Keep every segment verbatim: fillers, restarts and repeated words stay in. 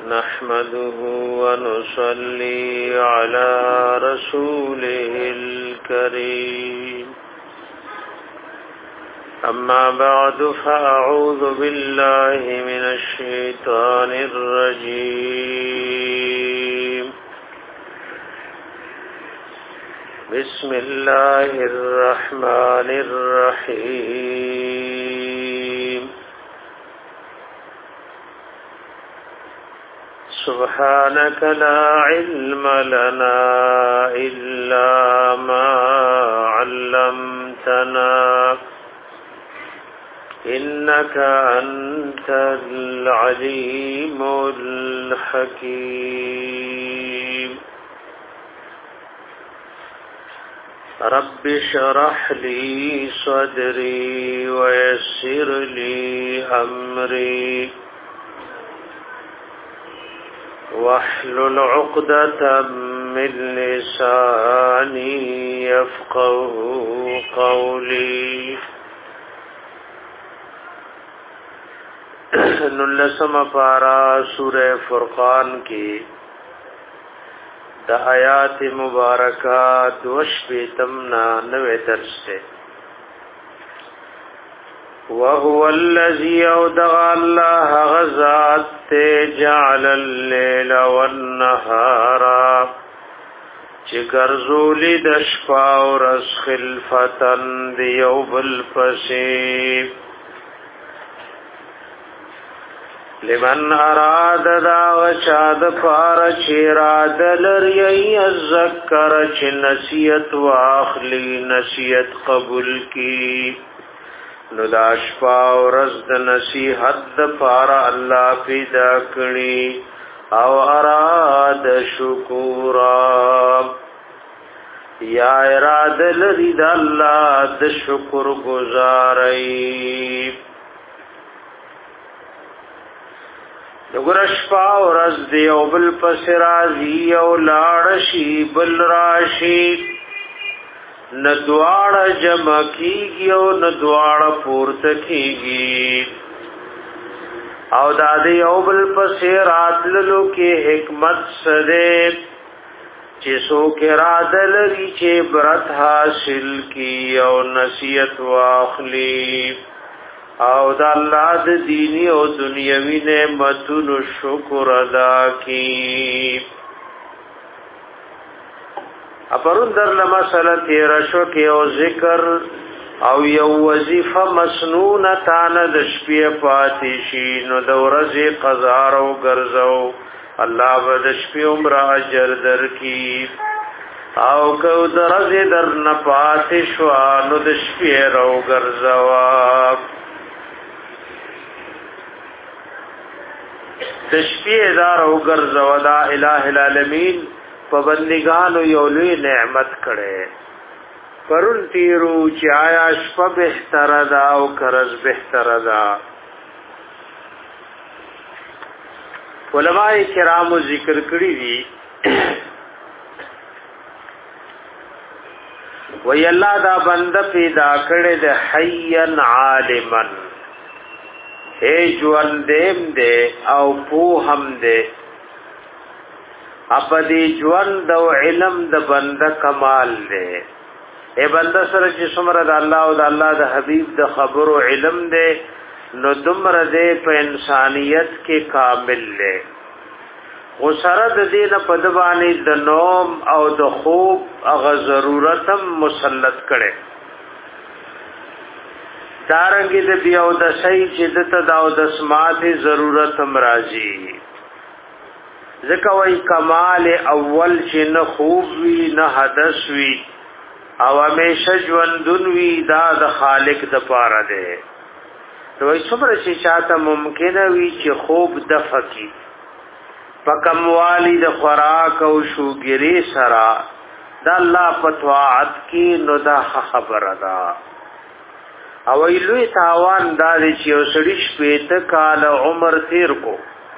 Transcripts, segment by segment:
نحمده ونصلي على رسوله الكريم أما بعد فأعوذ بالله من الشيطان الرجيم بسم الله الرحمن الرحيم سبحانك لا علم لنا إلا ما علمتنا إنك أنت العليم الحكيم رب اشرح لي صدري ويسر لي أمري واحلل عقدة من لساني يفقهوا قولي نلسم پارا سورہ فرقان کی دا آیات مبارکات وشبیتمنا نوے درس سے وهو الذي أودع الله غزات جعل الليل والنهار چگرزولی دشپا ورس خلفتن دیو بالپسیب لمن اراد دا وچاد پار چیراد لرئی الذکر چی نسیت واخلی نسیت قبول کی نو دا شپا و رزد نصیحت دا پارا اللہ پیدا کنی او اراد شکورا یا اراد لرید اللہ دا شکر گزاری نگر شپا و رزد یو بل پس رازی او لارشی بل راشی ندوار جمع کیگی او ندوار پورت کیگی او دادی او بل پسی راتللو کی حکمت سدے چسو کے رادلری چے برت حاصل کی او نصیحت واخلی او دا اللہ دا دینی او دنیاوی نعمتون شکر ادا کی اپرون در لمسله تیر شو کې او ذکر او یو وظیفه مسنون تانه د شپې پاتې شي نو د ورځې قضا او ګرځاو الله به د شپې عمر اجر درکې او کو د ورځې در نه پاتې شو نو د شپې راو ګرځاو د شپې دار او ګرځاو دا الٰه العالمین پابندگانو یو لوی نعمت کړي پرون تیرو چې آیا شپه بهتر ده او کرز بهتر ده علماء کرامو ذکر کړی دي وی الله دا بنده پیدا کړي د حیان عالما اے ژوندیم دے او پوهم دے اپا دی ژوند او علم د بنده کمال دی اے بنده سره چې څومره د الله او د الله د حبیب د خبرو علم دی نو دومره دی په انسانیت کې کامل دی او سره د دې نه په دبانې د نوم او د خوب هغه ضرورتم مسلط کړي دارنګې د بیا او د صحیح چې د تداو د سماعت ضرورتم راځي ذکا وی کمال اول چې نه خوب وی نه حدث وی او همیشه ژوندون وی دا د خالق د پاره ده نو وی څومره چې چاته ممکن وی چې خوب د فقې پکموالی د خوراک او شوګری سرا د الله په طاعت کې نو دا خبره ده او ویلوی تاوان دا چې وسړي شپې ته کال عمر تیر کو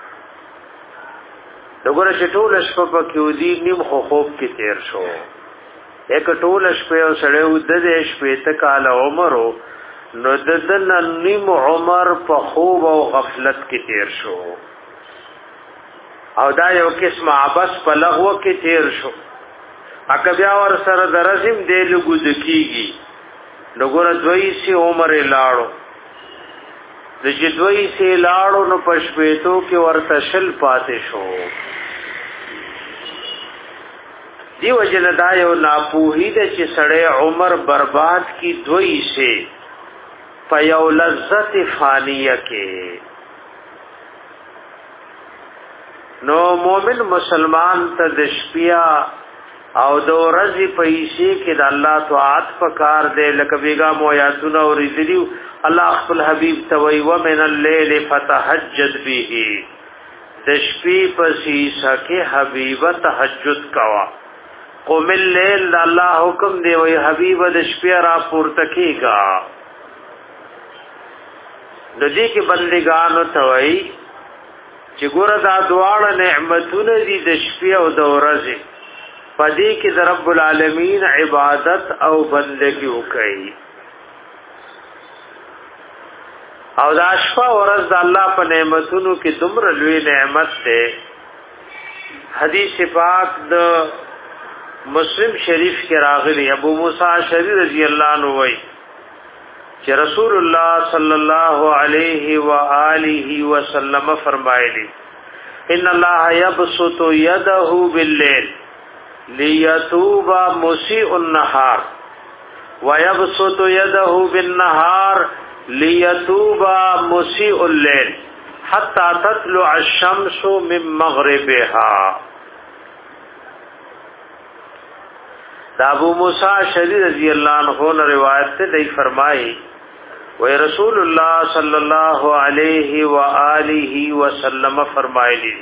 دغه شټول شپه په کې ودی نیم خو خوب کې تیر شو یک ټول شپه او سړی ود دې شپې ته کال عمر نو ددن نیم عمر په خوب او غفلت کې تیر شو او دا یو قسم عبس په لغو کې تیر شو اکه بیا ور سره درزم دی لګو دکیږي نو ګور دوی سي عمر لاړو د چې دوی سي لاړو نو پښپېتو کې ورته شل پاتې شو دی وجنه دا یو ناپوهی د چې سړی عمر برباد کی دوی سي په یو لذت فانیه کې نو مومن مسلمان ته د شپیا او د ورځې پیسې کې د الله طاعت پکار دی لکه بیگا مو یاتونه او ریذلیو الله خپل حبیب توي ومن الليل فتهجد به د شپې پسې سکه حبیب تهجد کوا قوم الليل د الله حکم دی وی حبیب د شپې را پورته کیگا د دې کې بندګانو توي چې ګوره دا دواړه نعمتونه دي د شپې او د ورځې پدې کې د رب العالمین عبادت او بندګي وکړي او د شپه ورځ د الله په نعمتونو کې دومره لوی نعمت ده حدیث پاک د مسلم شریف کې راغلی ابو موسی اشعری رضی الله عنه وایي چې رسول الله صلی الله علیه و آله وسلم فرمایلی ان الله یبسط یده باللیل لیتوب مسیء النهار ويبسط يده بالنهار لیتوب مسیء الليل حتى تطلع الشمس من مغربها دا ابو موسی اشعری رضی اللہ عنہ نے روایت سے دی فرمائی و رسول اللہ صلی اللہ علیہ وآلہ وسلم فرمایلی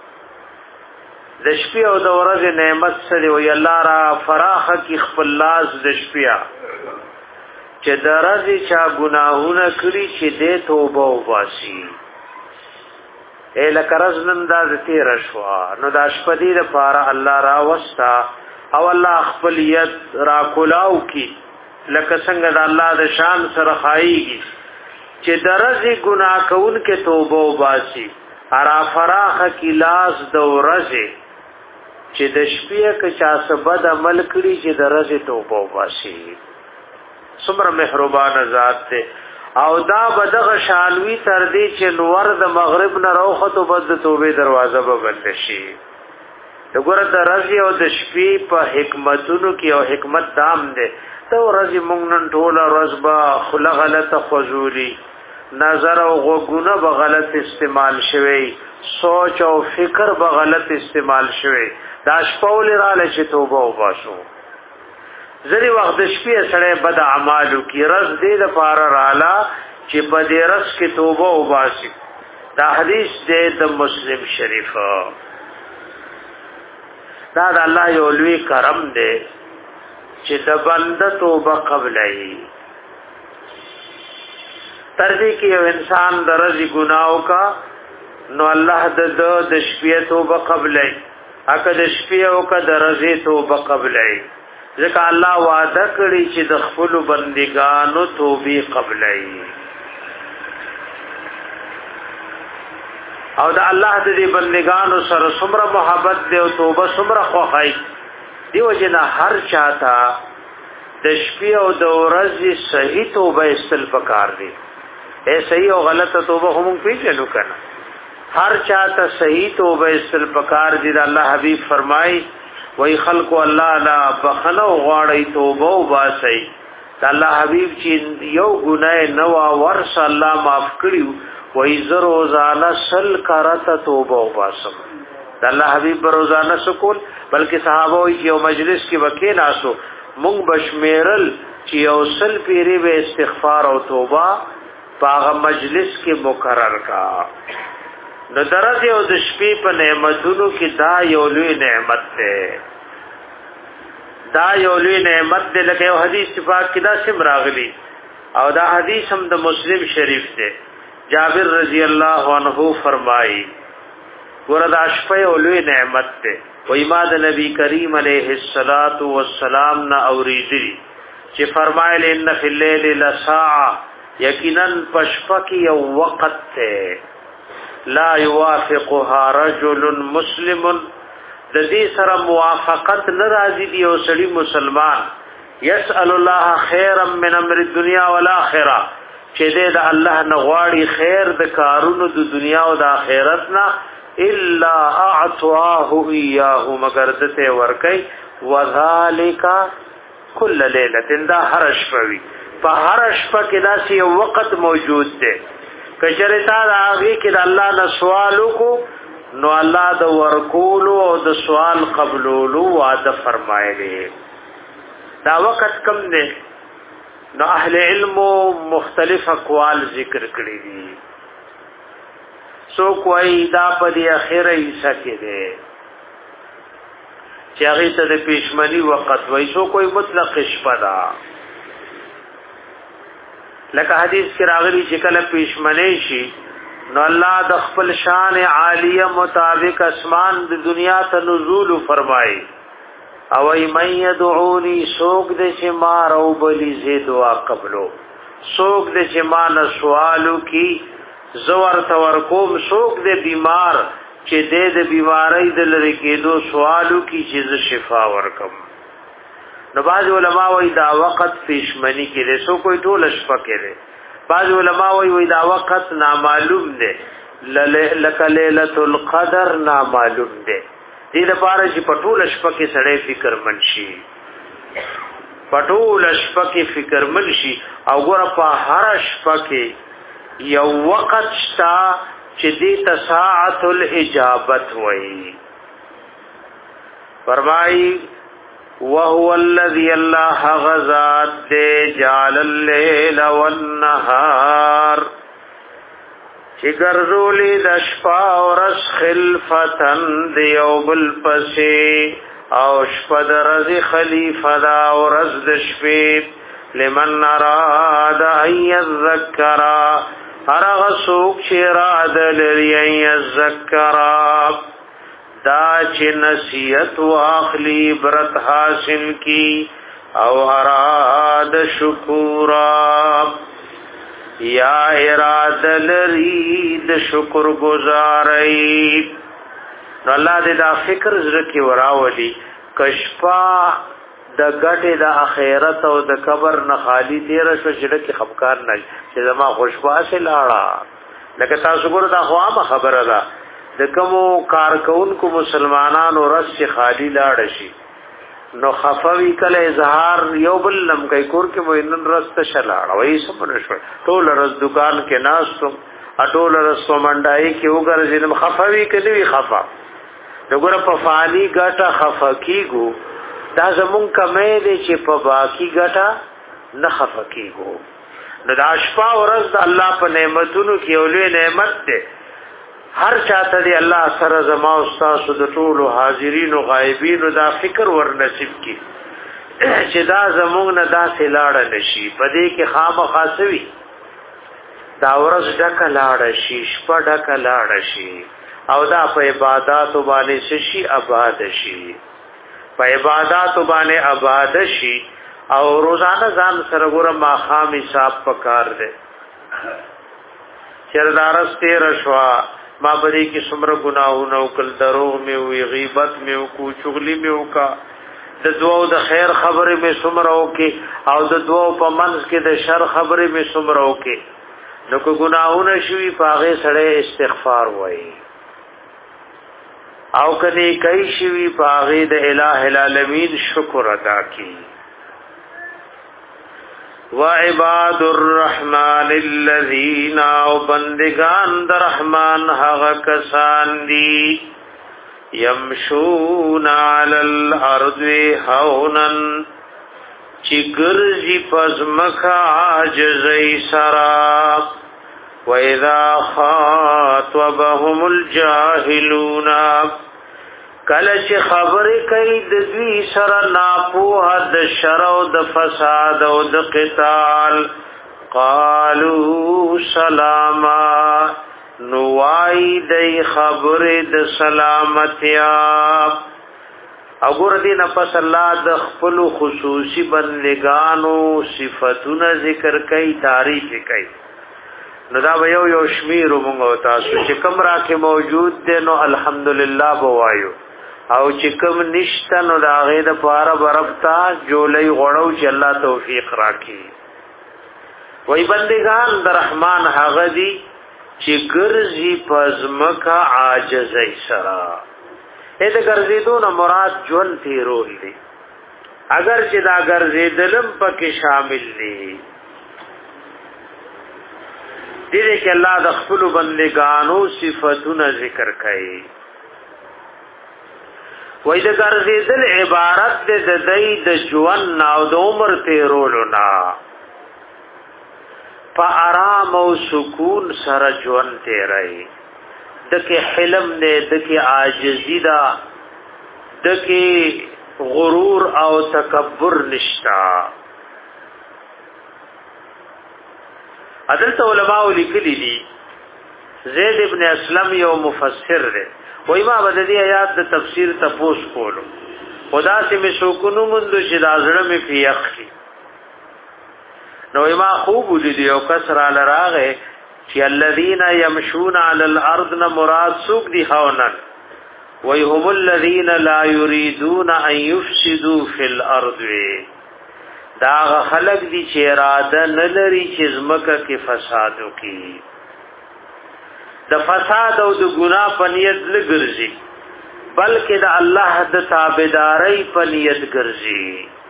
د شپې او د ورځې نعمت سره وی الله را فراخ کی خپل لاس د شپې چې د ورځې چا ګناهونه کړی چې دې توبه وباسي اله کرزنن دا تیر شوا نو د شپې دې لپاره الله را وستا او الله خپل ید را کولاو کی لکه څنګه د الله د شان سره خایيږي چې د ورځې ګناه کول کې توبه وباسي ارا فراخ کی لاس د ورځې چې د شپې کې چا سبد عمل کړی چې درځه توبه واسي څومره مهربان ذات ته او دا بدغه شالوی تر دې چې نور د مغرب نه روخه تو بد توبه دروازه به بند شي وګوره د ورځې او د شپې په حکمتونو کې او حکمت دام ده ته ورځې مونږ نن ټول ورځ به خله غلطه خزوري نظر او غوګونه به غلط استعمال شوي سوچ او فکر به غلط استعمال شوي دا شپول را لچ توبه وباسو زری وخت شپې سره بد اعمالو کی رز دې د پار رالا چې په دې رز کې توبه وباسي دا حدیث دې د مسلم شریف دا د الله یو لوی کرم دې چې د بنده توبه قبلای تر دې کې یو انسان درځي ګناو کا نو الله د د شپې توبه قبلای اکه د شپې او که د ورځې توبه قبلای ځکه الله وعده کړی چې د خپل بندګانو توبې قبلای او د الله د دې بندګانو سره څومره محبت دی او توبه څومره خوښای دیو جنا هر چاته د شپې او د ورځې صحیح توبه استل پکار دی اے صحیح او غلطه توبه هم پیژنو کنه ہر چاہتا صحیح توبہ استل پکار دی اللہ حبیب فرمائی وی خلق اللہ لا بخنو غاڑی توبہ و باسی اللہ حبیب چی یو گناہ نوا ورس اللہ معاف کریو وی زر روزانہ سل کرتا توبہ و باسم اللہ حبیب بروزانہ سکول بلکہ صحابہ وی چی یو مجلس کی وکی ناسو مونگ بشمیرل چی یو سل پیری بے استغفار و توبہ پاغ مجلس کے مقرر کا نو درځي او د شپې په نعمتونو کې دا یو لوی نعمت ده دا یو لوی نعمت ده لکه یو حدیث پاک کې دا سم راغلی او دا حدیث هم د مسلم شریف ده جابر رضی الله عنه فرمایي وردا شپه یو لوی نعمت ده و ایماد نبی کریم علیه الصلاۃ والسلام نا اوریدي چې فرمایل ان فی الليل لساعه یقینا پشپکی یو وقت ته لا يوافقها رجل مسلم د دې سره موافقت ناراضي دی او سړي مسلمان يسأل الله خيرا من امر الدنيا والآخرة چې دې د الله نغواړي خیر د کارونو د دنیا او د آخرت نه الا اعطاه اياه مگر دته ورکي وذالک كل ليله دا هرش پوي په هرش په کې دا سی وخت موجود دی کچرتا هغه کې د الله نه سوالو کو نو الله د ورکولو او د سوال قبولولو وعده فرمایلی دا وخت کم دی نو اهل علم مختلف اقوال ذکر کړی دي سو کوئی دا په دی اخره حصہ کې دی چې هغه ته د پېشمنی وخت وای سو کوئی مطلق شپه دا لکه حدیث کې راغلی چې کله پېشمنی شي نو الله د خپل شان عالیه مطابق اسمان د دنیا ته نزول فرمایي او ای من يدعوني سوق د چې ما رو بلی زی دعا قبلو سوق د چې ما نه سوالو کی زور تور کوم سوق د بیمار چې د بیماری د لری کېدو سوالو کی چیز شفا ورکم نو باز علماء وی دا وخت پېشمنی کې له سو کوئی ټول شپه کې له باز علماء وی وی دا وخت نامعلوم دی لکه ليله القدر نامعلوم دی دې لپاره چې پټول شپه کې سړی فکر منشي پټول شپه کې فکر منشي او ګور په هر شپه کې یو وخت شتا چې دې تساعت الاجابت وایي فرمایي وهو الذي الله غزاد جعل الليل والنهار چگرزولی دشپا ورس خلفتن دیو بلپسی او شپد رزی خلیفہ دا ورس دشپیب لمن اراد ان یذکرا ارغ سوک چی راد لری ان یذکرا دا چی نصیت و اخلی برت حاصل کی او اراد شکورا یا اراده لري د شکر گزاري نو الله دې دا فکر زړه کې وراولي کشپا د غټه د اخرت او د قبر نه خالی تیر شو چې کې خفقان نه چې زما خوشباسه لاړه لکه تاسو ګور دا خو خبره ده د کومو کارکونکو مسلمانانو رس خالی لاړ شي نو خفوی کله اظهار یو بل لم کوي کور کې وینن رست شلاړ وای سمونه شو ټول رس دکان کې ناستو اټول رس منډای کې وګرځیدم خفوی کې دی خفا دغه په فانی ګټه خفکیګو دا زمون کمې دي چې په باقی ګټه نه خفکیګو نو د اشفا ورځ د الله په نعمتونو کې اولې نعمت ده هر چاته دی الله سره زما او تاسو د ټول حاضرین او غایبین دا فکر ور نصیب کی چې دا زموږ نه داسې لاړ نشي پدې کې خامخاسوي دا ورځ ډک لاړ شي شپه ډک لاړ شي او دا په عبادت باندې شي آباد شي په عبادت باندې آباد شي او روزانه ځان سره ګوره ما خام حساب پکار دے چردارس تیر شوا ما بری کی سمر گناہونه او کل دروغ می وی غیبت می او کو چغلی می او کا د دعا د خیر خبره می سمر او کی او د دعا په منځ کې د شر خبره می سمر او کی نو کو گناہونه شوی پاغه سره استغفار وای او کدی کای شوی پاغه د الٰه العالمین شکر ادا کی وعباد الرحمن الذين او بندگان در رحمان هغه کسان دي يمشون على الارض هونا چګرځي پزمکا عاجزي سرا واذا خاطبهم الجاهلون کله چې خبرې کوي د دوی سره ناپوه د شر او د فساد او د قتال قالوا سلاما نوای د خبرې د سلامتیا وګور دې نه پس الله د خپل خصوصي بندگانو صفاتونه ذکر کوي تعریف کوي نو دا یو یو شمیر موږ تاسو چې کوم راکه موجود دي نو الحمدلله بوایو او چې کوم نشته نو دا غي د پاره بربتا جولای غړو چې الله توفیق راکړي. وای بندگان د رحمان هغه دي چې ګرځي پزمکا عاجزي سرا. اې د ګرځېدو نه مراد ژوند تیرول دي. اگر چې دا ګرځېدلم پکې شامل دي دې کې الله د خپل بندگانو صفاتونه ذکر کړي. وای د ګرځېدل عبارت د دای د ژوند او د عمر تیرولو نه په آرام او سکون سره ژوند تیرای. دکې حلم دې دکې عاجزی دا دکې غرور او تکبر نشتا. عدالت علماء لیکلی دي زید ابن اسلم یو مفسر دی وای ما بد دې آیات د تفسیر تپوس کولو خدا سے می شوکونو مند چې د ازړه می پیخلی نو ما خوب ولید یو کسر علی راغه چې الذين يمشون على الارض مراد سوق دي هونن وای هم الذين لا يريدون ان يفسدوا في الارض. دا خلق دي چې اراده نه لري چې زمکه کې فساد وکړي. د فساد او د ګناه په نیت لګرځي بلکې د الله د تابعداري په نیت ګرځي.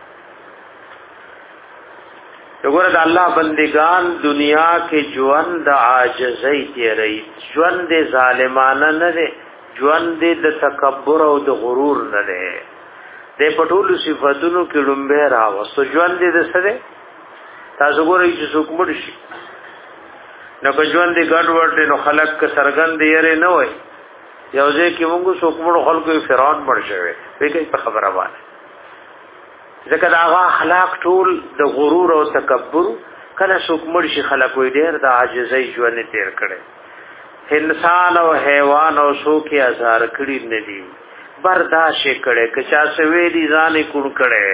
وګوره د الله بندگان دنیا کې ژوند د عاجزۍ تیری ژوند د ظالمانه نه دی ژوند د تکبر او د غرور نه دی. د پټولو صفاتونو کې لومبه راوستو ژوند د سره تاسو ګورئ چې څوک مړ شي نو که ژوند دی ګډ وډ نو خلق ک سرګند یې نه وای یو ځکه موږ څوک مړ خلکو فرعون مړ شوی وی کوي په خبره وانه ځکه دا هغه اخلاق ټول د غرور او تکبر کله څوک مړ شي خلک وی ډیر د عاجزۍ ژوند تیر کړي. انسان او حیوان او څوک یې ازار کړي نه دي برداشت کړي که چا سوي دي ځانې کون کړي.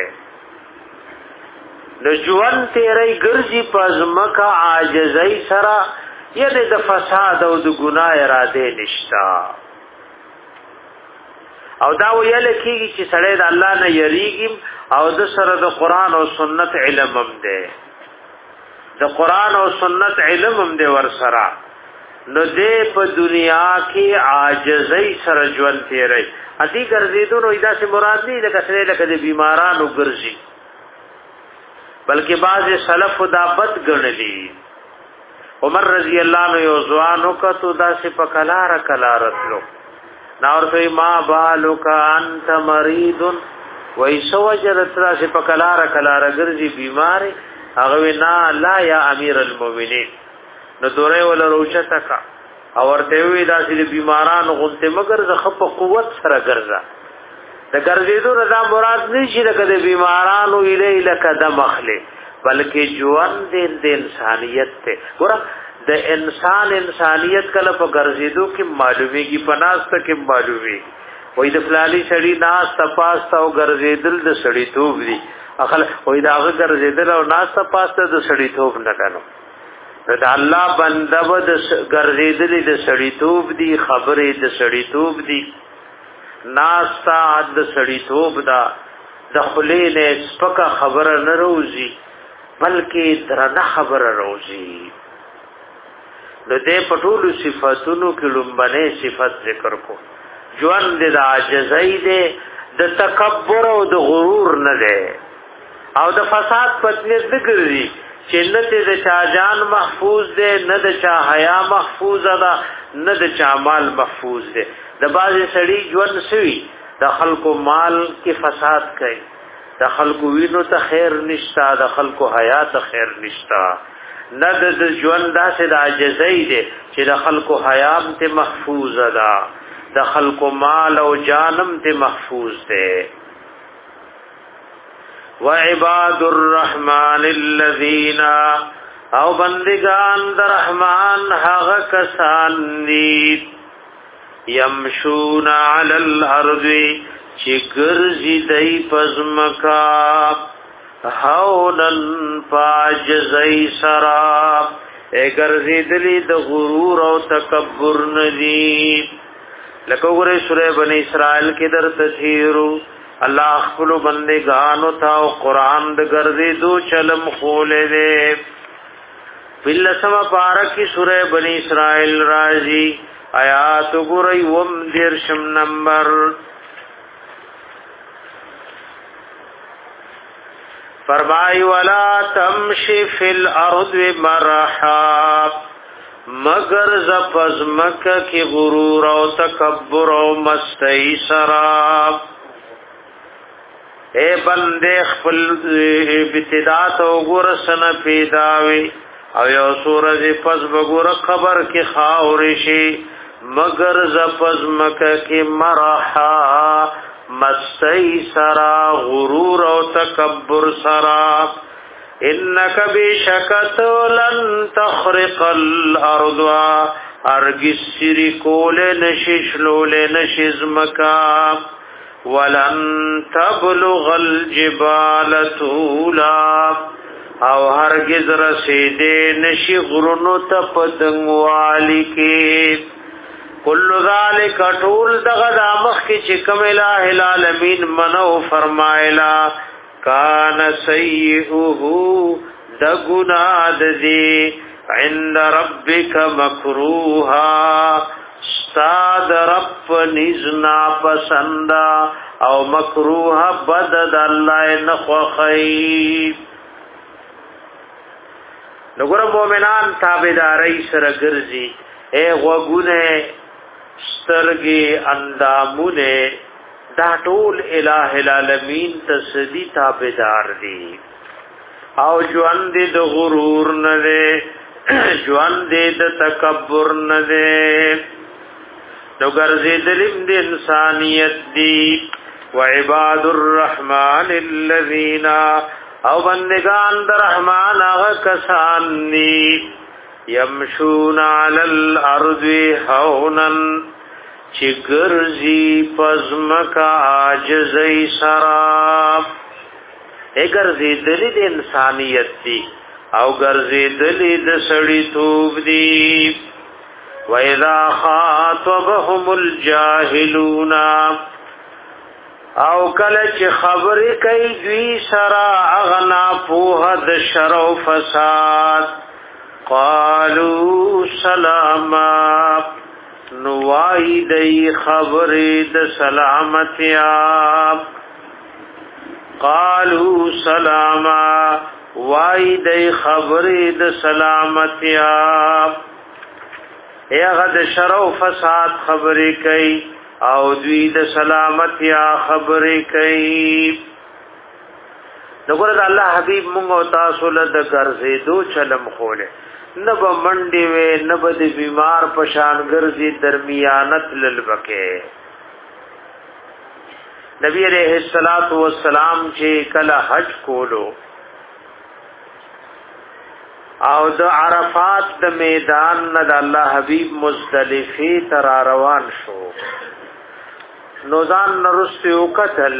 د ژوند تیرې ګرځي پزمکا عاجزۍ سره یې د فساد او د ګناه اراده نشتا. او دا ویل کېږي چې سړی د الله نه یریږي او د سره د قران او سنت علم هم دی د قران او سنت علم هم دی ور سره نو دې په دنیا کې عاجزۍ سره ژوند تیرې اتی ګرځېدو نو دا څه مراد دی لکه سره لکه د بیمارانو ګرځي بلکې بعض سلف دا بد ګڼلي. عمر رضی الله عنه یو ځوانو کتو دا څه په کلار کلارتلو نا ورته ما بالک انت مریض وای سو وجرت را څه په کلار کلار ګرځي بیمار هغه نه لا یا امیر المؤمنین نو دوره ولا روچته کا او ورته وی دا چې بیمارانو غونته مگر زخه په قوت سره ګرځا. د ګرځېدو رضا مراد نشي لکه د بیمارانو اله لکه د مخله بلکې ژوند د انسانیت ته ګور د انسان انسانیت کله په ګرځېدو کې معلومیږي پناست کې معلومي وای د فلالي سړی ناس تپاس او ګرځېدل د سړی توب دي اخل وای دا ګرځېدل او ناس تپاس د سړی توب نه کانو د الله بنده د ګرځېدل د سړی توب دي خبره د سړی توب دي ناستا د سړی توب دا د خلیل سپکه خبره نه روزي بلکې درنه خبره روزي. نو دې پټول صفاتونو کې لومبنه صفات ذکر کو ژوند د عاجزۍ ده د تکبر او د غرور نه ده او د فساد پتنې ذکرې چې نه د چا جان محفوظ ده نه د چا حیا محفوظ ده نه د چا مال محفوظ ده. د بازي سړي ژوند سوي د خلکو مال کې فساد کوي د خلکو وینو ته خیر نشتا د خلکو حیا ته خیر نشتا نه د ژوند داسې د عاجزۍ ده چې د خلکو حیا ته محفوظ ده د خلکو مال او جانم ته محفوظ ده. وعباد الرحمن الذين او بندگان در رحمان هغه کسان دي یمشون علی الارض چې ګرځي دای پزمکا هاونن پاجزای سرا اے ګرځیدلی د غرور او تکبر ندی لکه وګورئ سورہ بنی اسرائیل کې درته تیرو الله خپل بندگانو ته او قران د ګرځیدو چلم خولې دې بلسم پارکی سورہ بنی اسرائیل راضی آیات وګورئ وم دیرشم نمبر فرمای ولا تمشي فی الارض مرحا مگر زپز مکه کی غرور او تکبر او مستی سراب اے بندے خپل ابتداء او ګور سن پیداوي او یو سورج پس بګور خبر کی خاور شي مگر زپز مکه کی مرحا مستی سرا غرور او تکبر سرا انک بشکت لن تخرق الارض ارگس سری کول نششلول نشزمکا ولن تبلغ الجبال طولا او هرگز رسیدے نشی غرنو تپدنگوالی کی کل ذالک طول دغدا مخ کی چکم الہ العالمین منو فرمائلا کان سیئوہو دگناد دی عند ربک مکروہا استاد رب نزنا پسندا او مکروہا بدد اللہ نخوخی نگور مومنان تابداری سرگرزی اے غوگونے سترگی اندامونے دا ټول الہ العالمین تسدی تابدار دی او جوان دی د غرور نه دی جوان دی د تکبر نه دی نو ګرځیدلیم د انسانیت دی وعباد الرحمن الذین او بندگان د رحمان هغه کسان دی یمشون علی الارض هونا چگرزی پزمکا عاجزی سراب اے گرزی دلی دی انسانیت دی او گرزی دلی دی سڑی توب دی وَإِذَا خَاطَبَهُمُ الْجَاهِلُونَ او کلچ خبری کئی دوی سرا اغنا پوها د شر و فساد قالوا سلاما نوائی دی خبری د سلامتیا قالوا سلاما وائی دی خبری د سلامتیا اے غد شر و فساد خبری کئی او دوی د سلامتیا خبری کئی نګور د الله حبیب مونږ او تاسو له د ګرځې دو چلم خوله نب منډي وې نب د بیمار پشان ګرځي درمیانت للبکه نبی علیہ الصلوۃ والسلام چې کله حج کولو او د عرفات د میدان نه د الله حبیب مزدلفه تر روان شو نوزان نرستی او قتل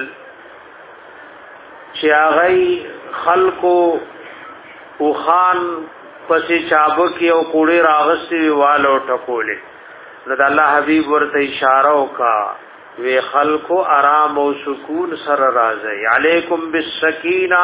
چې هغه خلقو او خان پسې چابکی او کوړي راغستې والو ټکولې نو د الله حبيب ورته اشاره وکا وی خلقو آرام او سکون سره راځي علیکم بالسکینه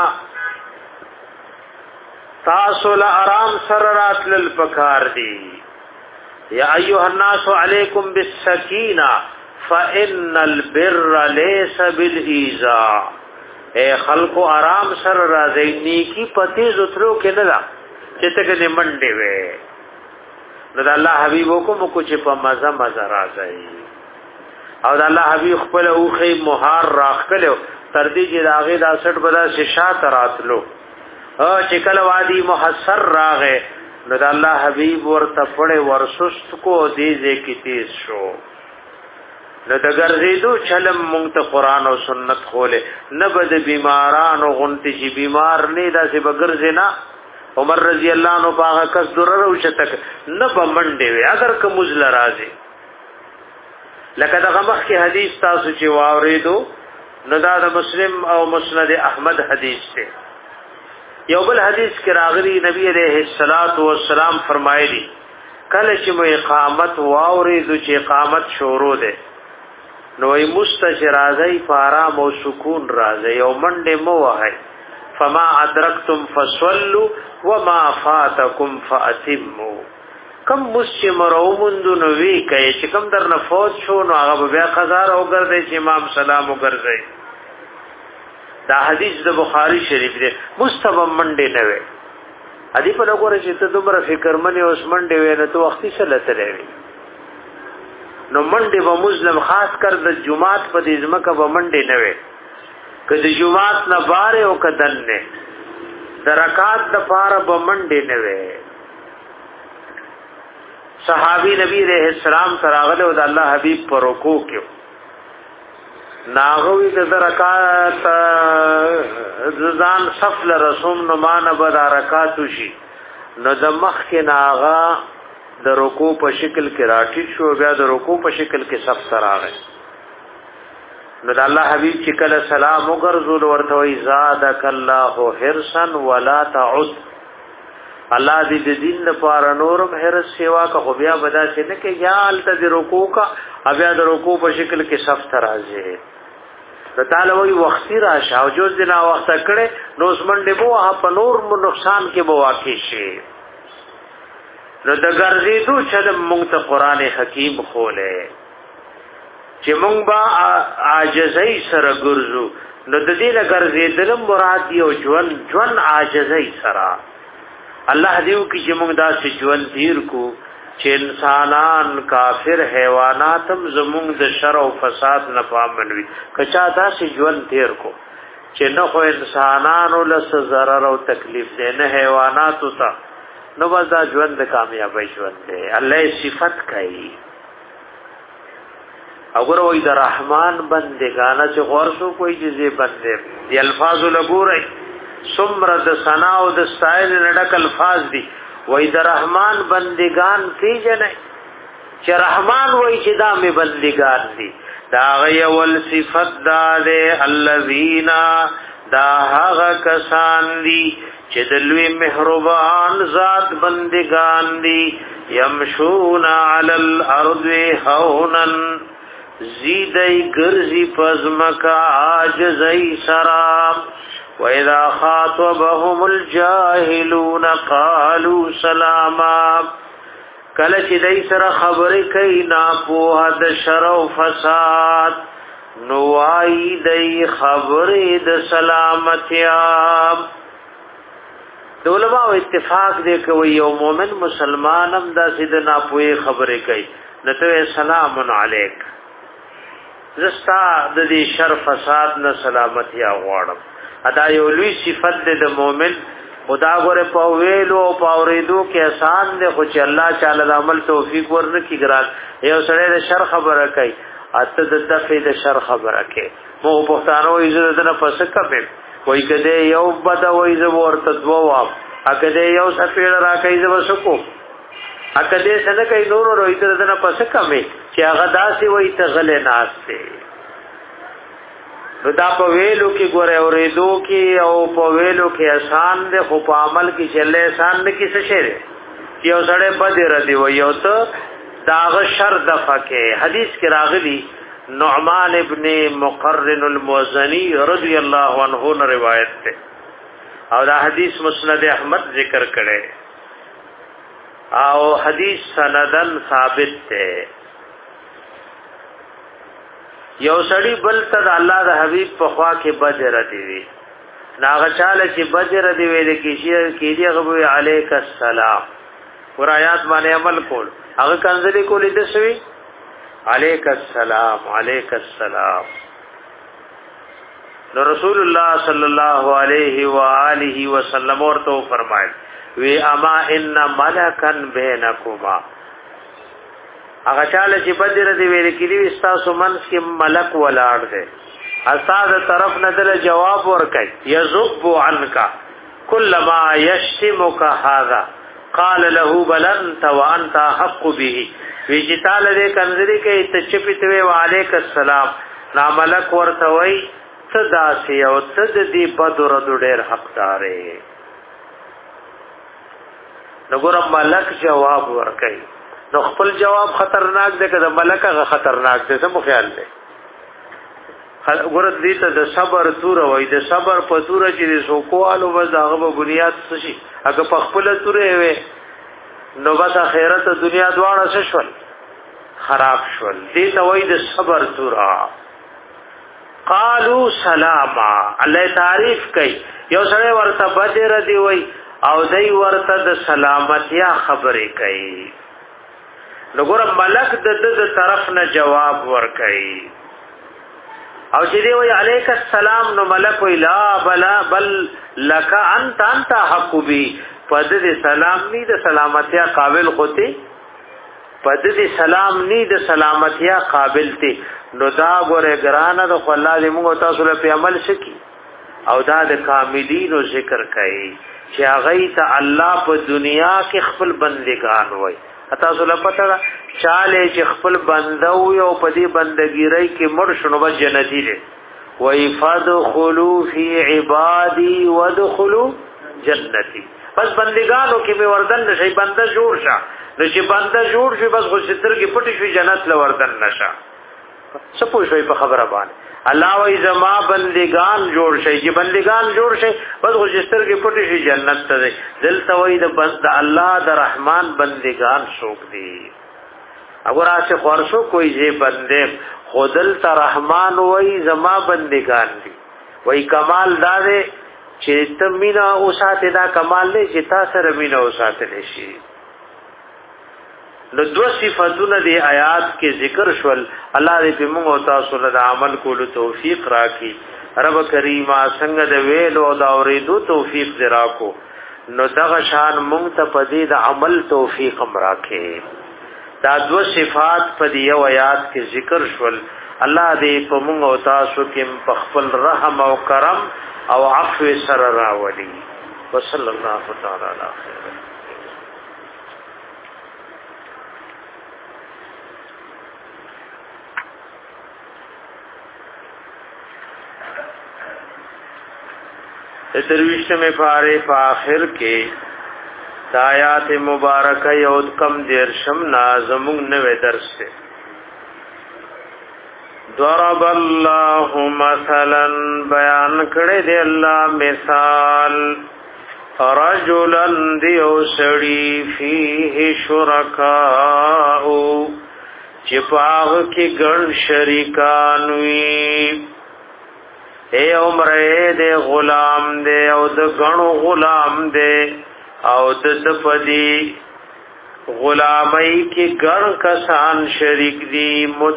تاسو له آرام سره راتل پکار دی یا ایها الناس علیکم بالسکینه فان البر ليس بالایذاء اے خلقو آرام سره راځي نیکی پتی زترو کې نه دا چې ته کې منډه وې نو د الله حبيب کو مو کو چې په مزه مزه راځي او د الله حبيب خپل اوخه مهار راخلو تر دې چې داغه د اسټ بدا شات راتلو او چې کله وادي محصر راغې نو د الله حبيب ورته پړې ورسست کو دې دې کې تیز شو نو د ګرځېدو چلم مونږ ته قران او سنت خوله نه بد بیمارانو غونتی چې بیمار نه داسې بګرځې نه عمر رضی الله عنه باغ کس درر او شتک نه بمنډې وي اگر کوم مزل راځي لکه دغه مخ کې حدیث تاسو چې واورېدو نو دا د مسلم او مسند احمد حدیث ته یو بل حدیث کې راغلی نبی علیہ الصلوۃ والسلام فرمایلی کله چې مو اقامت واورېدو چې اقامت شروع ده نو ای مستشرازی فارام او سکون راځي او منډه مو وای فما ادرکتم فصلوا وما فاتکم فاتموا کم مسمرو مند نو وی کوي چې کم در نه فوت شو نو هغه بیا قضا او ګرځي چې امام سلام وګرځي دا حدیث د بخاری شریف دی مستوب منډه نه وي ادي په لګور چې ته دومره فکر منی اوس منډه وې نه تو وختي سره تلې نو منډه به مسلم خاص کر د جمعات په دې ځمکه به منډه نه وي که د جمعات نه بار او کدن نه د رکعات د پاره به منډه نه وي صحابی نبی علیہ السلام تراغله او د الله حبیب پر رکوع کې ناغوی د رکعات ځان صف ل رسوم نو مان بد رکعات شي نو د مخ کې ناغا د رکوع په شکل کې راټیټ شو بیا د رکوع په شکل کې صف سره راغی نو د الله حبیب چې کله سلام وګرځول ورته وی زادک الله حرسا ولا تعد الله دې د دین لپاره نورم حرس سیوا کا خو بیا بدا چې نه کې یا ال ته د رکوع کا بیا د رکوع په شکل کې صف ته راځي د تعالی وی وختي راشه او جو دنا وخت کړه نو اسمن دې بو په نور مو نقصان کې بو واقع شي نو د ګرځېدو چې د مونږ ته قران حکیم خوله چې مونږ با عاجزۍ سره ګرځو نو د دې له ګرځېدل مراد دی او ژوند ژوند عاجزۍ سره الله دیو کی چې موږ داسې ژوند تیر کو چې انسانان کافر حیوانات هم زموږ د شر او فساد نه پامنوي کچا داسې ژوند تیر کو چې نه خو انسانانو له ضرر او تکلیف دی نه حیواناتو ته نو بس دا ژوند د کامیابی ژوند دی الله صفت کوي اگر وای د رحمان بندگانه چې غورسو کوئی چیزې بندې دی الفاظ لګورای سمر د ثنا او د استایل نډک الفاظ دي وای د رحمان بندگان پیژنې چې رحمان وای چې دا می بندگان دي دا غي ول صفت دال الذین دا هغه کسان دي چې دلوي مهربان ذات بندگان دي يمشون علی الارض هونا زیدای ګرځي پزمکا عاجزای سرام وَإِذَا خَاطَبَهُمُ الْجَاهِلُونَ قَالُوا سَلَامًا کله چې دای سره خبرې کوي ناپوه د شر او فساد نو وايي دای خبرې د سلامتیا د علماء اتفاق دی کوي یو مؤمن مسلمان هم د سید ناپوه خبرې کوي نته سلام علیک زستا د دې شر فساد نه سلامتیا غواړم ادا یو لوی صفت د مؤمن خدا غره په ویلو او پاوریدو کې آسان دی خو چې الله تعالی د عمل توفیق ورنکړي ګران یو سره د شر خبره کوي اته د دفع د شر خبره کوي مو په ستانو عزت نه پسکه به وای کده یو بد وای ز ورته دوا وا اکده یو سپیړ را کوي ز وسکو اکده څنګه کوي نور روي ته نه پسکه مې چې هغه داسي وای ته غلې ناشته نو دا په ویلو کې ګوره اورېدو کې او په ویلو کې آسان دی خو په عمل کې چلے آسان نه کې څه شي یو سړی بد ردی و یو ته داغ شر دفع کې حدیث کې راغلی نعمان ابن مقرن الموزنی رضی الله عنه روایت ده او دا حدیث مسند احمد ذکر کړي او حدیث سندن ثابت ده یو سړی بل ته الله د حبیب په خوا کې بجر دی وی ناغچاله چې بجر دی وی د کیشیر کې دی غو علیک السلام ور آیات باندې عمل کول هغه کنځلې کولې د سوي علیک السلام علیک السلام نو رسول الله صلی الله علیه و آله وسلم ورته فرمایل وی اما ان ملکن بینکما هغه چاله چې بدر دی ویل کړي استاسو منس کې ملک ولاړ دی استاد طرف نه دل جواب ورکړي یذب عنک کل ما یشتمک هذا قال له بل انت وانت حق به ویجتال دې کنځري کې تچپیتوي وعلیک السلام نا ملک ورته وای صدا سی او تد دې بدر د ډېر حقدارې نګور ملک جواب ورکړي نو خپل جواب خطرناک دی که ملک هغه خطرناک دی سمو خیال دی ګور دې ته د صبر تور وای د صبر په تور چې سو کوالو بس هغه بنیاد څه شي هغه په خپل تورې وي نو بس آخرت دنیا دواړه څه شول خراب شول دې ته وای د صبر تورا قالوا سلاما الله تعریف کوي یو سره ورته بدر دی وای او دای ورته د سلامتیا خبرې کوي نو ګور ملک د د طرف نه جواب ور کوي او چې دی وی علیک السلام نو ملک وی لا بلا بل لک انت انت حق بی پد دې سلام نی د سلامتیا قابل ہوتی پد دې سلام نی د سلامتیا قابل تی نو دا ګوره ګرانه د الله دې موږ تاسو له عمل شکی او دا د کاملینو ذکر کوي چې هغه ته الله په دنیا کې خپل بندگان وای تاسو له پته چاله چې خپل بندو یو په دې بندګیری کې مر شنو به جنتی دي وای فدخلوا فی عبادی وادخلوا جنتی بس بندگانو کې به وردن نشي بنده جوړ شه نو چې بنده جوړ شي بس خو ستر کې پټی شي جنت له وردن نشه څه پوه شوي په خبره باندې الله وای زما بندگان جوړ شي چې بندگان جوړ شي بس خو ستر کې پټی شي جنت ته دلته وای د بند الله د رحمان بندگان شوق دي اگر آسه خورشو کوئی زی بندے خودل تا رحمان وی زما بندگان دی وی کمال دا دے چه تمینا او ساته دا کمال دے چه تا سر مینا او ساته لشی نو دو صفتون دی آیات کے ذکر شول اللہ دی پی منگو تاسو لدہ عمل کولو توفیق راکی رب کریما سنگ دا ویلو دا اوریدو توفیق دی راکو نو دغ شان منگ تا پدید عمل توفیق ہم راکے دا دو صفات په دی یو آیات کې ذکر شول الله دې په موږ او تاسو کې په خپل رحم او کرم او عفو سره راولي وصلی الله تعالی علی خیر درویش میں پارے په آخر کې آیات مبارکہ یود کم دیر شمنا زمون نوے درس سے ضرب اللہ مثلا بیان کرے دے اللہ مثال رجلا دیو سڑی فیہ شرکاؤ چپاغ کی گن شریکانوی اے عمرے دے غلام دے او دے گنو غلام دے او د پدی غلامی کی گر کسان شریک دی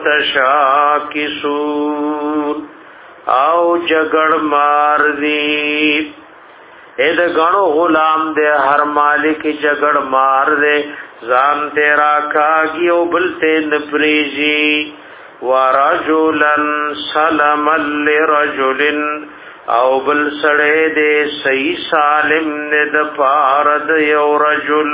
متشاکسون او جگڑ مار دی اے د گنو غلام دے ہر مالک جگڑ مار دے زان تیرا کاگی او بلتے نپریجی ورجلن سلما لرجلن او بل سڑے دے صحیح سالم نے د پارد یو رجل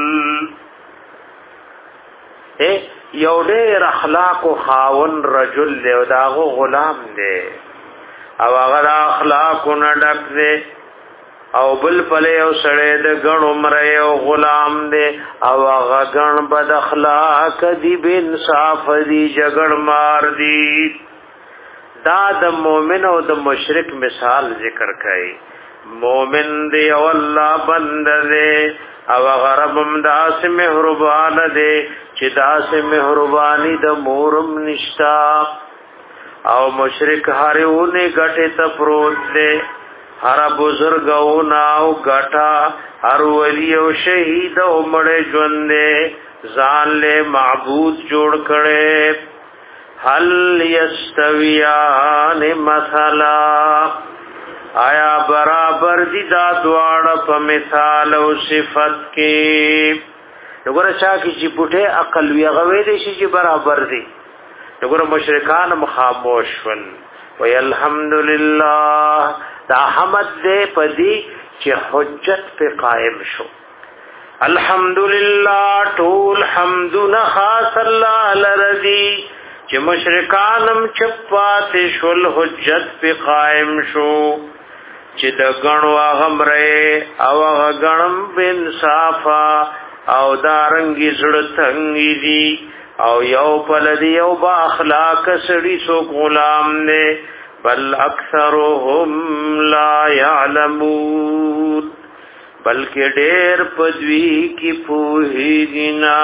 اے یو ډېر اخلاق و خاون رجل دے او داغو غلام دے او اگر اخلاق نه ډک دے او بل پلے او سڑے د گن عمر او غلام دے او هغه گن بد اخلاق دی بے انصاف دی جگڑ مار دی دا د مومن او د مشرک مثال ذکر کړي مومن دی او الله بند دی او غربم داس مهربان دی چې داس مهرباني د مورم نشتا او مشرک هرونه غټه ته پروت دی هر بزرګو ناو غټا هر ولی او شهید او مړ ژوند ځان له معبود جوړ کړي هل یستویان مثلا آیا برابر دي دا دواړه په مثال او صفت کې وګوره چا کی چې پټه عقل وی غوي دي چې برابر دي وګوره مشرکان مخاموش ول وی الحمدلله دا حمد دې پدی چې حجت په قائم شو الحمدلله ټول حمدنا خاص الله لرضی چې مشرکانم چپات شول حجت په قائم شو چې د غنو غمره او غنم بن صافا او دارنګي زړه تنګي دي او یو پلدی یو با اخلاق سړي سو غلام نه بل اکثرهم لا يعلمون بلکې ډېر پدوی کی پوهیږي نا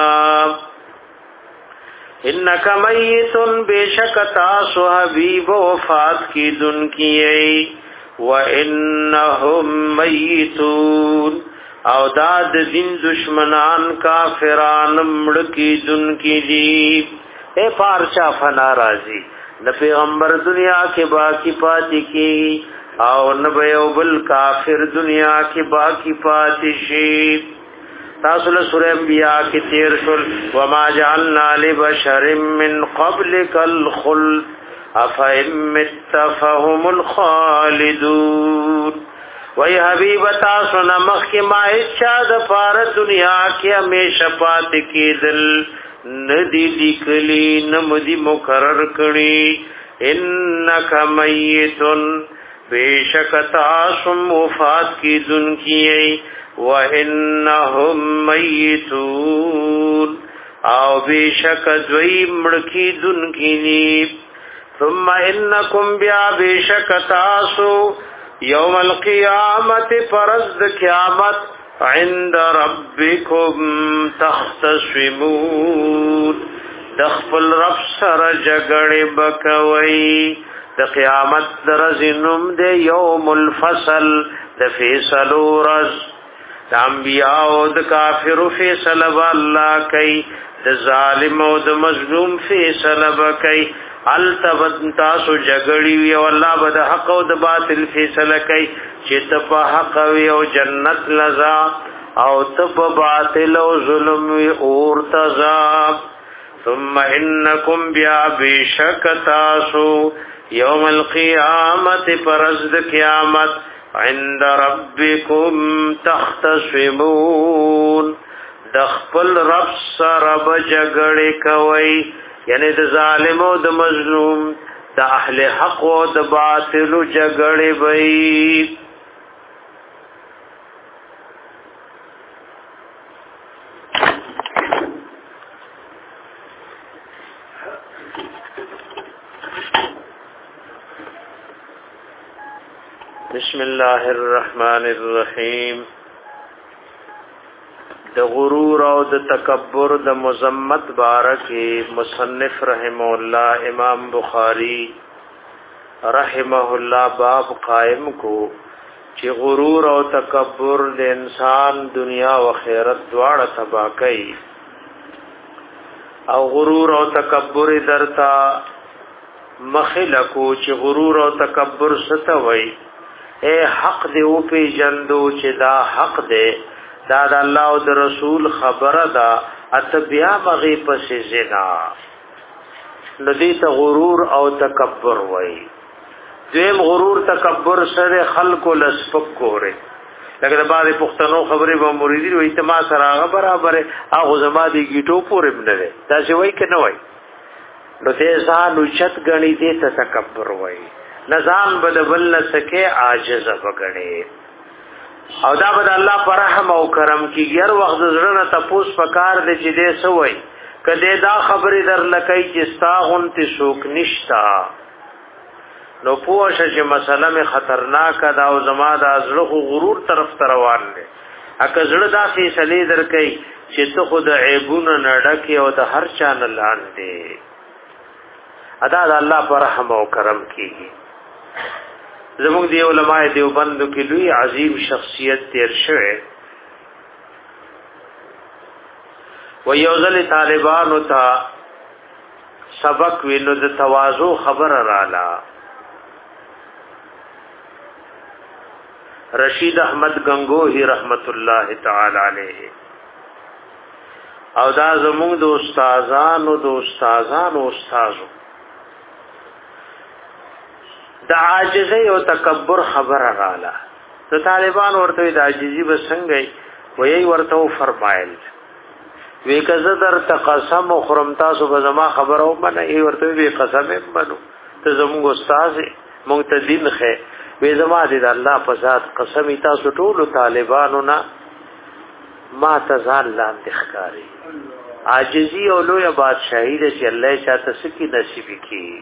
انک میتن بیشکتا سو حبیب وفات کی دن کیئی وانہم میتون او داد دین دشمنان کافران مڑکی دن کی دی اے پارچا فنا رازی نہ پیغمبر دنیا کے باقی پاتی کی او نبیو بل کافر دنیا کے باقی پاتی شیب تاسل سورہ انبیاء کی تیر شل وما جعلنا لبشر من قبلک الخلد افئن مت فهم الخالدون وی حبیب تاسو نمخ کی ما اچھا دفار دنیا کی ہمیشہ پات کی دل ندی لکلی نمدی مقرر کری انک میتن بیشک تاسو وفات کی دن کیئی وَإِنَّهُمْ مَيِّتُونَ او بیشک دوی مڑکی دن کی نیب ثم انکم بیا بیشک تاسو یوم القیامت پرزد قیامت عند ربکم تختصمون دخپل رب سر جگڑ بکوئی د قیامت درزنم دے یوم الفصل د فیصلو رز د انبیاء او د کافر فیصله والله کوي د ظالم او د مظلوم فیصله کوي التبت تاسو جګړی وی او الله به د حق او د باطل فیصله کوي چې ته په حق وی او جنت لزا او ته په باطل او ظلم وی اور تزا ثم انکم بیا بشک تاسو یوم القیامت پرزد قیامت عند ربکم تختصمون دخپل رب سره بجګړې کوي یعنی د ظالم او د مظلوم د اهل حق او د باطل جګړې وي بسم الله الرحمن الرحیم د غرور او د تکبر د مذمت بارکه مصنف رحم الله امام بخاری رحمه الله باب قائم کو چې غرور او تکبر د انسان دنیا او آخرت دواړه تباہ کوي او غرور او تکبر درتا مخلکو چې غرور او تکبر ستوي اے حق دی او پی جندو چې دا حق دی دا د الله او د رسول خبره ده ات بیا مغي پس زنا ندی ته غرور او تکبر وای دیم غرور تکبر سره خلق لسپک کوره لکه د بعض پښتنو خبره به مریدي وای ته ما سره برابر هغه زما دی گیټو پورې نه دا څه وای کنه وای نو ته ځان اوچت غنی دې ته تکبر وای نظام بدبل سکے عاجز بغړي او دا بد الله پر رحم او کرم کی هر وخت زړه تپوس پکار دې چې دې سوې کله دا خبره در لکای چې استاغون ته شوک نشتا نو پوښ چې مسله می خطرناک دا او زما د ازړه غرور طرف روان دي اګه زړه دا فیصله درکې چې ته خود عیبونه نډکه او د هر چا نه لاندې ادا د الله پر رحم او کرم کیږي زموږ دی علماء دیوبند کې لوی عظیم شخصیت تیر شوه و یوزل طالبانو ته سبق وینو د تواضع خبر رااله رشید احمد گنگوہی رحمت الله تعالی علیه او دا زموږ د استادانو د استادانو استادو د عاجزی او تکبر خبر رااله ته طالبان ورته د عاجزی بسنګي وایي ورته فرمایل وی کزه در تقسم خرم تاسو به زما خبر او منه ای ورته وی قسم منو ته زموږ استاد مونږ ته دین خې وی زما د الله په ذات قسم تاسو ټول طالبانو نه ما تزال لاندې ښکاری عاجزی او لوی بادشاہی دې چې الله چاته سکی نصیب کړي.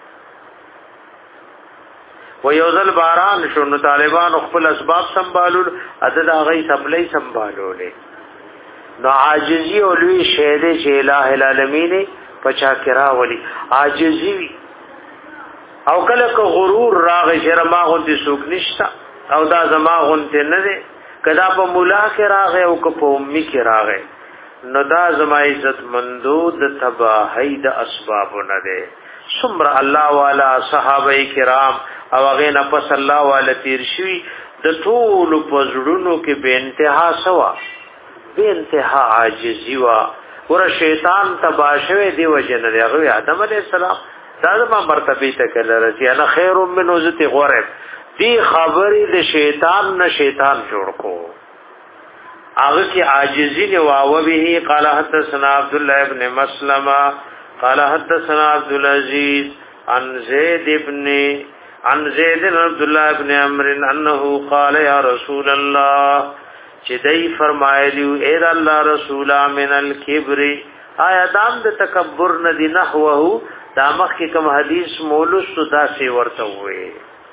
و یوزل باران شو نو طالبان خپل اسباب سنبالول عدد هغه سبلې سنبالولې. نو عاجزی او لوی شهید چې الٰه العالمین پچا کرا ولی عاجزی او کله کو غرور راغی شرما غونتی سوک نشتا او دا زما غونته نه ده کدا په مولا کې راغی او په امي کې راغی نو دا زما عزت مندو د تباہی د اسباب نه ده. سمر الله والا صحابه کرام او هغه نه پس الله والا تیر شوی د ټول پزړونو کې به انتها سوا به انتها عاجزی وا ور شیطان تباشوي دی وجنه دی هغه آدم علی السلام دا ما مرتبه ته کله رسی انا خیر من عزت غرب دی خبرې د شیطان نه شیطان جوړ کو هغه کی عاجزی نه واو به قال حدثنا عبد الله ابن مسلمه قال حدثنا عبد العزيز عن زيد ابن عن زيد بن عبد الله ابن عمرو انه قال يا رسول الله چې دای فرمایلی اے الله رسول من الكبر آیا دام د تکبر نه دی نحوه دا مخ کې کوم حدیث مولوس دا سی ورته وې.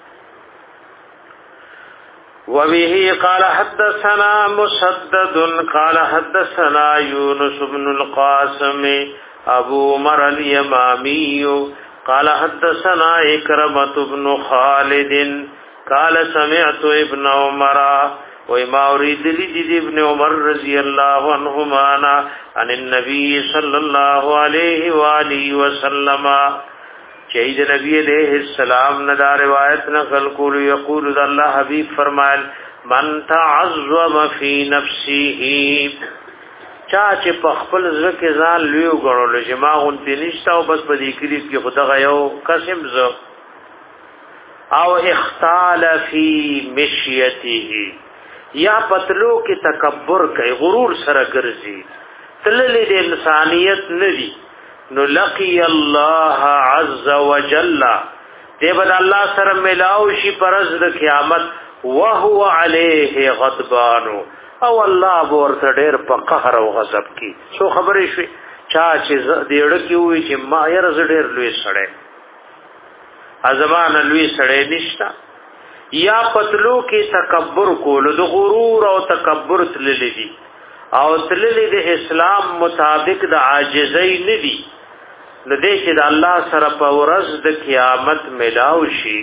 وبه قال حدثنا مسدد قال حدثنا يونس بن القاسم ابو عمر اليمامي قال حدثنا اكرمه بن خالد قال سمعت ابن عمر وما اريد لي ابن عمر رضي الله عنهما عن النبي صلى الله عليه واله وسلم شهید نبی علیہ السلام نے دا روایت نقل کول یقول الله حبیب فرمایل من تعظم فی نفسه چا چې په خپل ځکه کې ځان لیو غړول چې ما غونتی نشته او بس په دې کې کې خدای یو قسم زو او اختال فی مشیته یا پتلو کې تکبر کوي غرور سره ګرځي تللی د انسانیت ندی نو لقی الله عز وجل دیبد الله سره ملاو شي پرز د قیامت وهو عليه غضبان او الله ورته ډېر په قهر او غضب کې سو خبرې شوي چا چې دیړه کې وي چې ما یې رز ډېر لوی سړی ازمان لوی سړی نشتا یا پتلو کې تکبر کول د غرور او تکبر تللی دي او تللی د اسلام مطابق د عاجزۍ نه دي نو دې چې د الله سره په ورځ د قیامت ملاو شي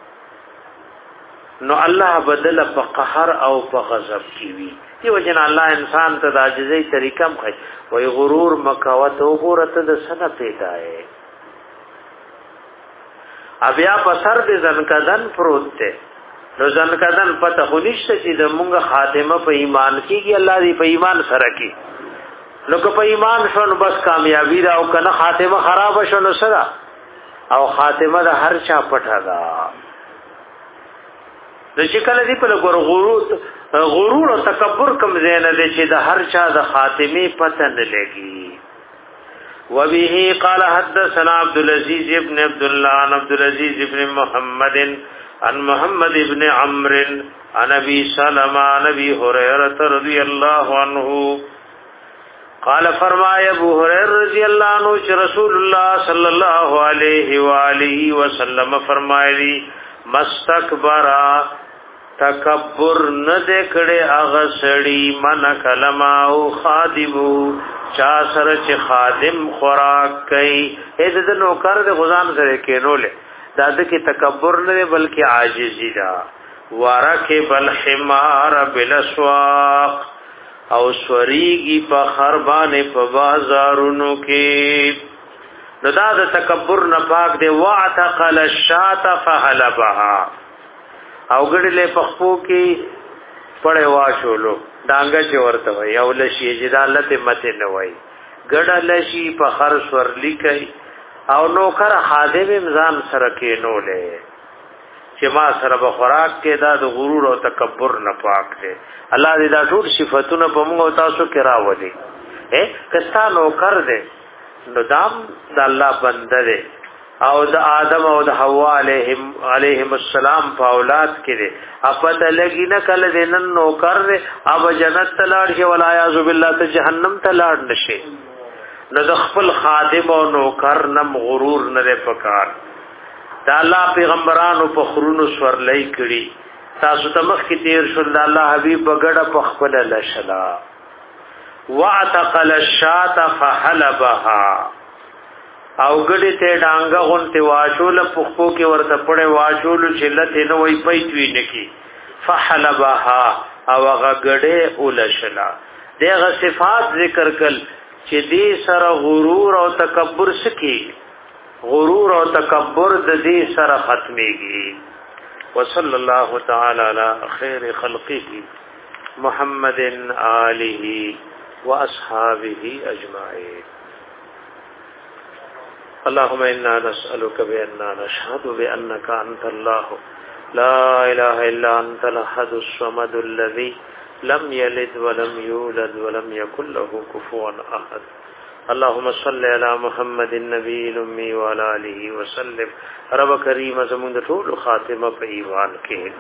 نو الله بدل په قهر او په غضب کې وي دی وجه الله انسان ته د عاجزۍ طریقه مخې وای غرور مکوت او غورت د سنه پیدا ہے بیا په سر د ځنکدن پروت ته نو ځنکدن پته خونیشته چې د مونږه خاتمه په ایمان کېږي الله دې په ایمان سره کې نو که په ایمان شون بس کامیابی دا او کنه خاتمه خراب شون سره او خاتمه د هر چا پټه ده د شکل دې په غرور غرور او تکبر کم زین دې چې د هر چا د خاتمه پته نه لګي. وبه قال حدثنا عبد العزيز ابن عبد الله عن عبد العزيز ابن محمد عن محمد ابن عمرو عن ابي سلمة عن ابي هريره رضي الله عنه قال فرمایا ابو هريره رضی اللہ عنہ چې رسول الله صلی الله علیه و آله وسلم فرمایلی مستكبرا تکبر نه دکړي اغه سړی من کلمه او خادمو چا سره چې خادم خوراک کوي اې د نوکر د غزان سره کېنول دا د کې تکبر نه بلکې عاجزی دا ورکه بل حمار بالاسواق او سوریږي په خربانه په بازارونو کې نو دا د تکبر نه پاک دی واعتقل الشات فحلبها او ګړلې په خپو کې پړې واشولو دانګه چې ورته وي او لشي جدالت مت نه وي ګړل شي په خر سورلی کوي او نوکر خادم امزان سره کې نولې چې ما سره به خوراک کې دا د غرور او تکبر نه پاک دی الله دې دا ټول صفاتونه په موږ تاسو کې راوړي اے کستا نوکر دی نو دام د الله بنده دی او د آدم او د حوا علیهم علیهم السلام په اولاد کې اپته لګی نه کله دینن نوکر اب جنت تلاړ شي ولا یعذ بالله ته جهنم تلاړ نشي نو د خپل خادم او نوکر نم غرور نه پکار دا الله پیغمبرانو په خرونو سورلای کړي تاسو ته مخ کې تیر شول د الله حبیب بغړه په خپل لشلا واعتقل الشاة فحلبها او ګډه ته ډانګه غونته واچول پخپو کې ورته پړې واچول چلته نو وي پېټوي نکی فحلبها او هغه ګډه اولشلا دغه صفات ذکر کړل چې دې سره غرور او تکبر سکی غرور او تکبر د دې سره ختميږي وصلی الله تعالی علی خیر خلقه محمد آله واصحابہ اجمعین اللهم انا نسألك بأننا نشهد بأنك انت الله لا اله الا انت الاحد الصمد الذي لم يلد ولم يولد ولم يكن له كفوا احد اللهم صل على محمد النبي الامي وعلى اله وسلم رب کریم زمون ټول خاتمه په ایمان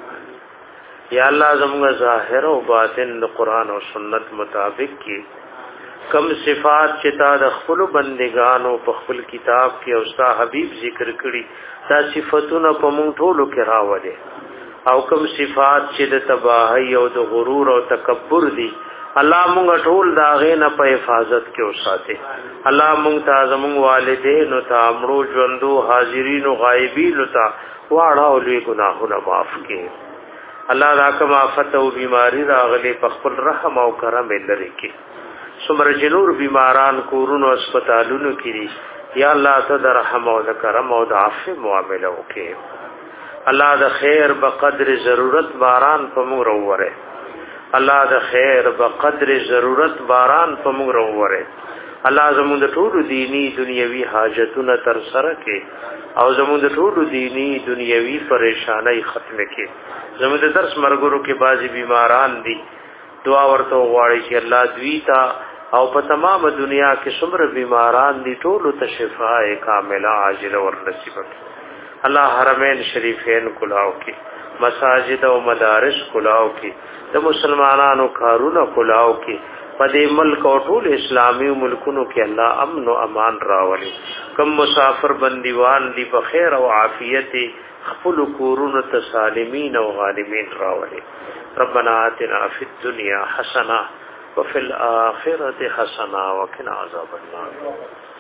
کې یا الله زمون ظاهر او باطن قرآن او سنت مطابق کې کم صفات چې تا د خپل بندگانو په خپل کتاب کې او ستا حبیب ذکر کړي دا صفاتونه په مونږ ټولو کې راوړي او کم صفات چې د تباہی او د غرور او تکبر دي الله مونږ ټول دا غینه په حفاظت کې اوساته الله مونږ ته زموږ والدین او ته امرو ژوندو حاضرین او غایبین ته واړه او لوی ګناهونه معاف کړي الله راکم آفت او بیماری راغلي په خپل رحم او کرم لري کې سمر جنور بیماران کورونو اسپیټالونو کې یا الله ته د رحم او د کرم او د عفو معاملې وکړي الله د خیر په قدر ضرورت باران په موږ وروره الله د خیر په قدر ضرورت باران په موږ وروره الله زموږ د ټولو دینی دنیوي حاجتونه تر سره کړي او زموږ د ټولو دینی دنیوي پریشانای ختم کړي زموږ د درس مرګورو کې بعضی بیماران دي دعا ورته غواړي چې الله دوی ته او په تمام دنیا کې څومره بیماران دي ټول ته شفاء کامله عاجله ور نصیب کړي الله حرمین شریفین کلاو کې مساجد او مدارس کلاو کې د مسلمانانو کارونه کلاو کې په دې ملک او ټول اسلامي ملکونو کې الله امن او امان راولي کم مسافر بندیوان دي په خیر او عافیت خپل کورونو ته سالمین او غانمین راولي ربنا آتنا فی الدنيا حسنه وفي الآخرة حسنة وقنا عذاب النار